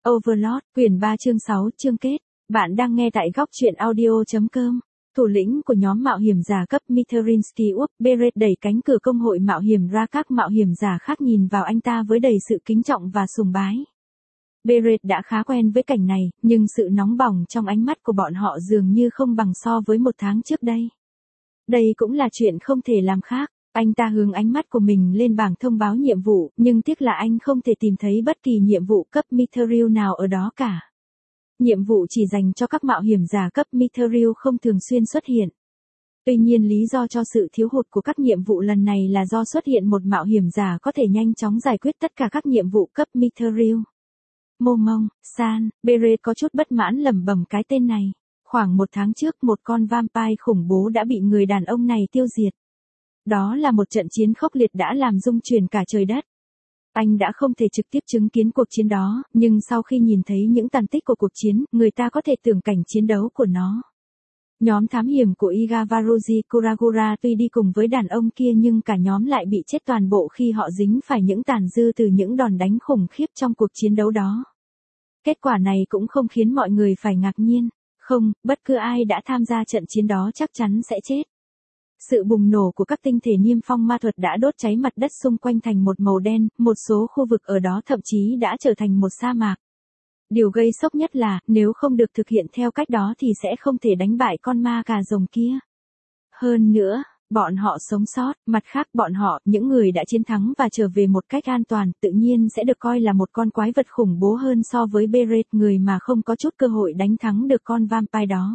Overlord, quyển 3 chương 6, chương kết. Bạn đang nghe tại góc truyện audio.com. Thủ lĩnh của nhóm mạo hiểm giả cấp Miterinsky Beret đẩy cánh cửa công hội mạo hiểm ra, các mạo hiểm giả khác nhìn vào anh ta với đầy sự kính trọng và sùng bái. Beret đã khá quen với cảnh này, nhưng sự nóng bỏng trong ánh mắt của bọn họ dường như không bằng so với một tháng trước đây. Đây cũng là chuyện không thể làm khác. Anh ta hướng ánh mắt của mình lên bảng thông báo nhiệm vụ, nhưng tiếc là anh không thể tìm thấy bất kỳ nhiệm vụ cấp Mithril nào ở đó cả. Nhiệm vụ chỉ dành cho các mạo hiểm giả cấp Mithril không thường xuyên xuất hiện. Tuy nhiên lý do cho sự thiếu hụt của các nhiệm vụ lần này là do xuất hiện một mạo hiểm giả có thể nhanh chóng giải quyết tất cả các nhiệm vụ cấp Mithril. Momong, San, Beret có chút bất mãn lẩm bẩm cái tên này. Khoảng một tháng trước một con vampire khủng bố đã bị người đàn ông này tiêu diệt. Đó là một trận chiến khốc liệt đã làm rung chuyển cả trời đất. Anh đã không thể trực tiếp chứng kiến cuộc chiến đó, nhưng sau khi nhìn thấy những tàn tích của cuộc chiến, người ta có thể tưởng cảnh chiến đấu của nó. Nhóm thám hiểm của Igavaruji Kuragura tuy đi cùng với đàn ông kia nhưng cả nhóm lại bị chết toàn bộ khi họ dính phải những tàn dư từ những đòn đánh khủng khiếp trong cuộc chiến đấu đó. Kết quả này cũng không khiến mọi người phải ngạc nhiên. Không, bất cứ ai đã tham gia trận chiến đó chắc chắn sẽ chết. Sự bùng nổ của các tinh thể niêm phong ma thuật đã đốt cháy mặt đất xung quanh thành một màu đen, một số khu vực ở đó thậm chí đã trở thành một sa mạc. Điều gây sốc nhất là, nếu không được thực hiện theo cách đó thì sẽ không thể đánh bại con ma cà rồng kia. Hơn nữa, bọn họ sống sót, mặt khác bọn họ, những người đã chiến thắng và trở về một cách an toàn, tự nhiên sẽ được coi là một con quái vật khủng bố hơn so với Beret, người mà không có chút cơ hội đánh thắng được con vampire đó.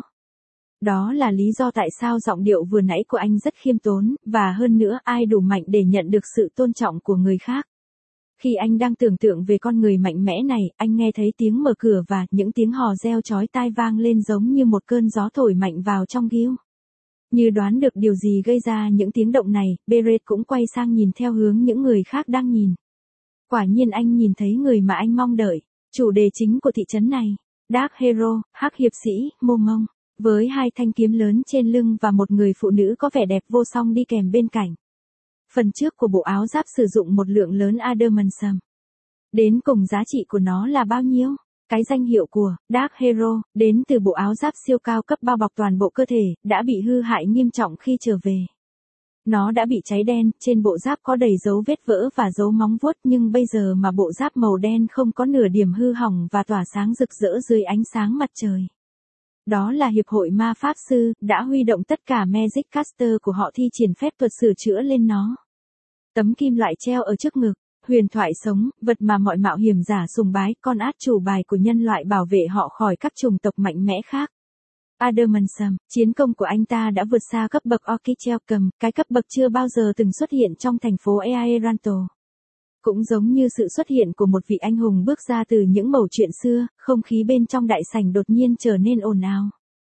Đó là lý do tại sao giọng điệu vừa nãy của anh rất khiêm tốn, và hơn nữa ai đủ mạnh để nhận được sự tôn trọng của người khác. Khi anh đang tưởng tượng về con người mạnh mẽ này, anh nghe thấy tiếng mở cửa và những tiếng hò reo chói tai vang lên giống như một cơn gió thổi mạnh vào trong ghiu. Như đoán được điều gì gây ra những tiếng động này, Beret cũng quay sang nhìn theo hướng những người khác đang nhìn. Quả nhiên anh nhìn thấy người mà anh mong đợi, chủ đề chính của thị trấn này, Dark Hero, hắc hiệp sĩ, Momong. Với hai thanh kiếm lớn trên lưng và một người phụ nữ có vẻ đẹp vô song đi kèm bên cạnh. Phần trước của bộ áo giáp sử dụng một lượng lớn adamantium. Đến cùng giá trị của nó là bao nhiêu? Cái danh hiệu của Dark Hero đến từ bộ áo giáp siêu cao cấp bao bọc toàn bộ cơ thể, đã bị hư hại nghiêm trọng khi trở về. Nó đã bị cháy đen, trên bộ giáp có đầy dấu vết vỡ và dấu móng vuốt, nhưng bây giờ mà bộ giáp màu đen không có nửa điểm hư hỏng và tỏa sáng rực rỡ dưới ánh sáng mặt trời. Đó là Hiệp hội Ma Pháp Sư, đã huy động tất cả Magic Caster của họ thi triển phép thuật sửa chữa lên nó. Tấm kim loại treo ở trước ngực, huyền thoại sống, vật mà mọi mạo hiểm giả sùng bái, con át chủ bài của nhân loại bảo vệ họ khỏi các chủng tộc mạnh mẽ khác. Adamantium, chiến công của anh ta đã vượt xa cấp bậc Orichalcum, cái cấp bậc chưa bao giờ từng xuất hiện trong thành phố Aeranto. Cũng giống như sự xuất hiện của một vị anh hùng bước ra từ những mẩu chuyện xưa, không khí bên trong đại sảnh đột nhiên trở nên ồn ào.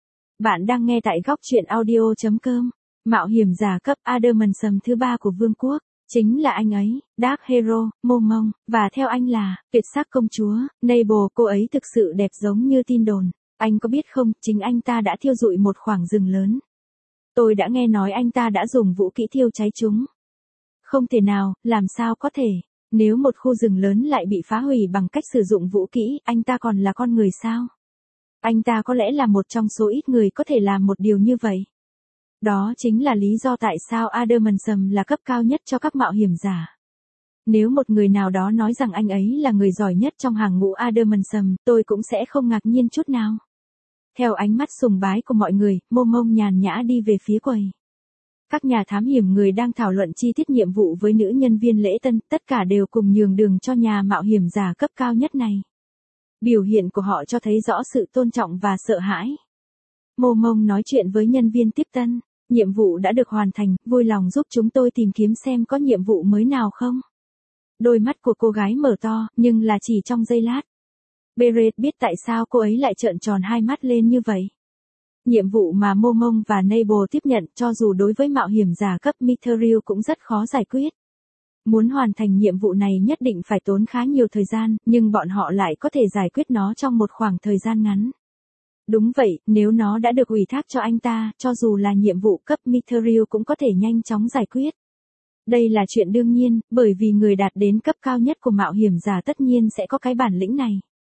Bạn đang nghe tại góc truyện audio.com. Mạo hiểm giả cấp Adamantium thứ 3 của vương quốc, chính là anh ấy, Dark Hero, Momong, và theo anh là, tuyệt sắc công chúa, Nable. Cô ấy thực sự đẹp giống như tin đồn. Anh có biết không, chính anh ta đã thiêu rụi một khoảng rừng lớn. Tôi đã nghe nói anh ta đã dùng vũ kỹ thiêu cháy chúng. Không thể nào, làm sao có thể? Nếu một khu rừng lớn lại bị phá hủy bằng cách sử dụng vũ kỹ, anh ta còn là con người sao? Anh ta có lẽ là một trong số ít người có thể làm một điều như vậy. Đó chính là lý do tại sao Adamantium là cấp cao nhất cho các mạo hiểm giả. Nếu một người nào đó nói rằng anh ấy là người giỏi nhất trong hàng ngũ Adamantium, tôi cũng sẽ không ngạc nhiên chút nào. Theo ánh mắt sùng bái của mọi người, Momong nhàn nhã đi về phía quầy. Các nhà thám hiểm người đang thảo luận chi tiết nhiệm vụ với nữ nhân viên lễ tân, tất cả đều cùng nhường đường cho nhà mạo hiểm giả cấp cao nhất này. Biểu hiện của họ cho thấy rõ sự tôn trọng và sợ hãi. Momong nói chuyện với nhân viên tiếp tân, nhiệm vụ đã được hoàn thành, vui lòng giúp chúng tôi tìm kiếm xem có nhiệm vụ mới nào không. Đôi mắt của cô gái mở to, nhưng là chỉ trong giây lát. Beret biết tại sao cô ấy lại trợn tròn hai mắt lên như vậy. Nhiệm vụ mà Momong và Nable tiếp nhận, cho dù đối với mạo hiểm giả cấp Mithril cũng rất khó giải quyết. Muốn hoàn thành nhiệm vụ này nhất định phải tốn khá nhiều thời gian, nhưng bọn họ lại có thể giải quyết nó trong một khoảng thời gian ngắn. Đúng vậy, nếu nó đã được ủy thác cho anh ta, cho dù là nhiệm vụ cấp Mithril cũng có thể nhanh chóng giải quyết. Đây là chuyện đương nhiên, bởi vì người đạt đến cấp cao nhất của mạo hiểm giả tất nhiên sẽ có cái bản lĩnh này.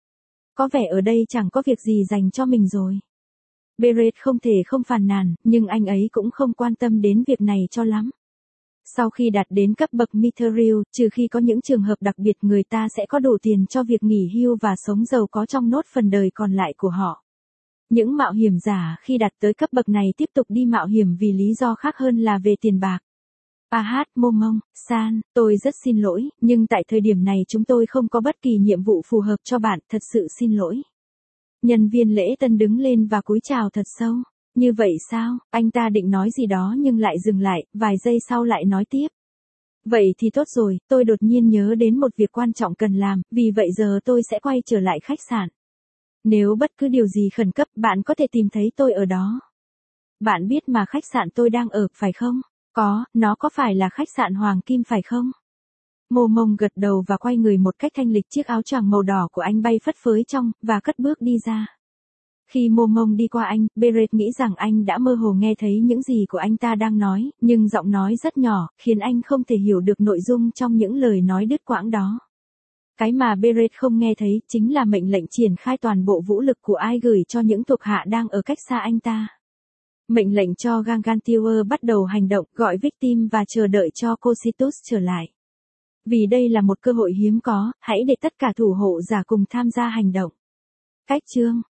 Có vẻ ở đây chẳng có việc gì dành cho mình rồi. Beret không thể không phàn nàn, nhưng anh ấy cũng không quan tâm đến việc này cho lắm. Sau khi đạt đến cấp bậc Mithril, trừ khi có những trường hợp đặc biệt, người ta sẽ có đủ tiền cho việc nghỉ hưu và sống giàu có trong nốt phần đời còn lại của họ. Những mạo hiểm giả khi đạt tới cấp bậc này tiếp tục đi mạo hiểm vì lý do khác hơn là về tiền bạc. Momong, San, tôi rất xin lỗi, nhưng tại thời điểm này chúng tôi không có bất kỳ nhiệm vụ phù hợp cho bạn, thật sự xin lỗi. Nhân viên lễ tân đứng lên và cúi chào thật sâu. Như vậy sao? Anh ta định nói gì đó nhưng lại dừng lại, vài giây sau lại nói tiếp. Vậy thì tốt rồi, tôi đột nhiên nhớ đến một việc quan trọng cần làm, vì vậy giờ tôi sẽ quay trở lại khách sạn. Nếu bất cứ điều gì khẩn cấp, bạn có thể tìm thấy tôi ở đó. Bạn biết mà khách sạn tôi đang ở, phải không? Nó có phải là khách sạn Hoàng Kim phải không? Momong gật đầu và quay người một cách thanh lịch, chiếc áo choàng màu đỏ của anh bay phất phới trong, và cất bước đi ra. Khi Momong đi qua anh, Beret nghĩ rằng anh đã mơ hồ nghe thấy những gì của anh ta đang nói, nhưng giọng nói rất nhỏ, khiến anh không thể hiểu được nội dung trong những lời nói đứt quãng đó. Cái mà Beret không nghe thấy chính là mệnh lệnh triển khai toàn bộ vũ lực của ai gửi cho những thuộc hạ đang ở cách xa anh ta. Mệnh lệnh cho Gargantua bắt đầu hành động, gọi Victim và chờ đợi cho Cocytus trở lại. Vì đây là một cơ hội hiếm có, hãy để tất cả thủ hộ giả cùng tham gia hành động. Cách chương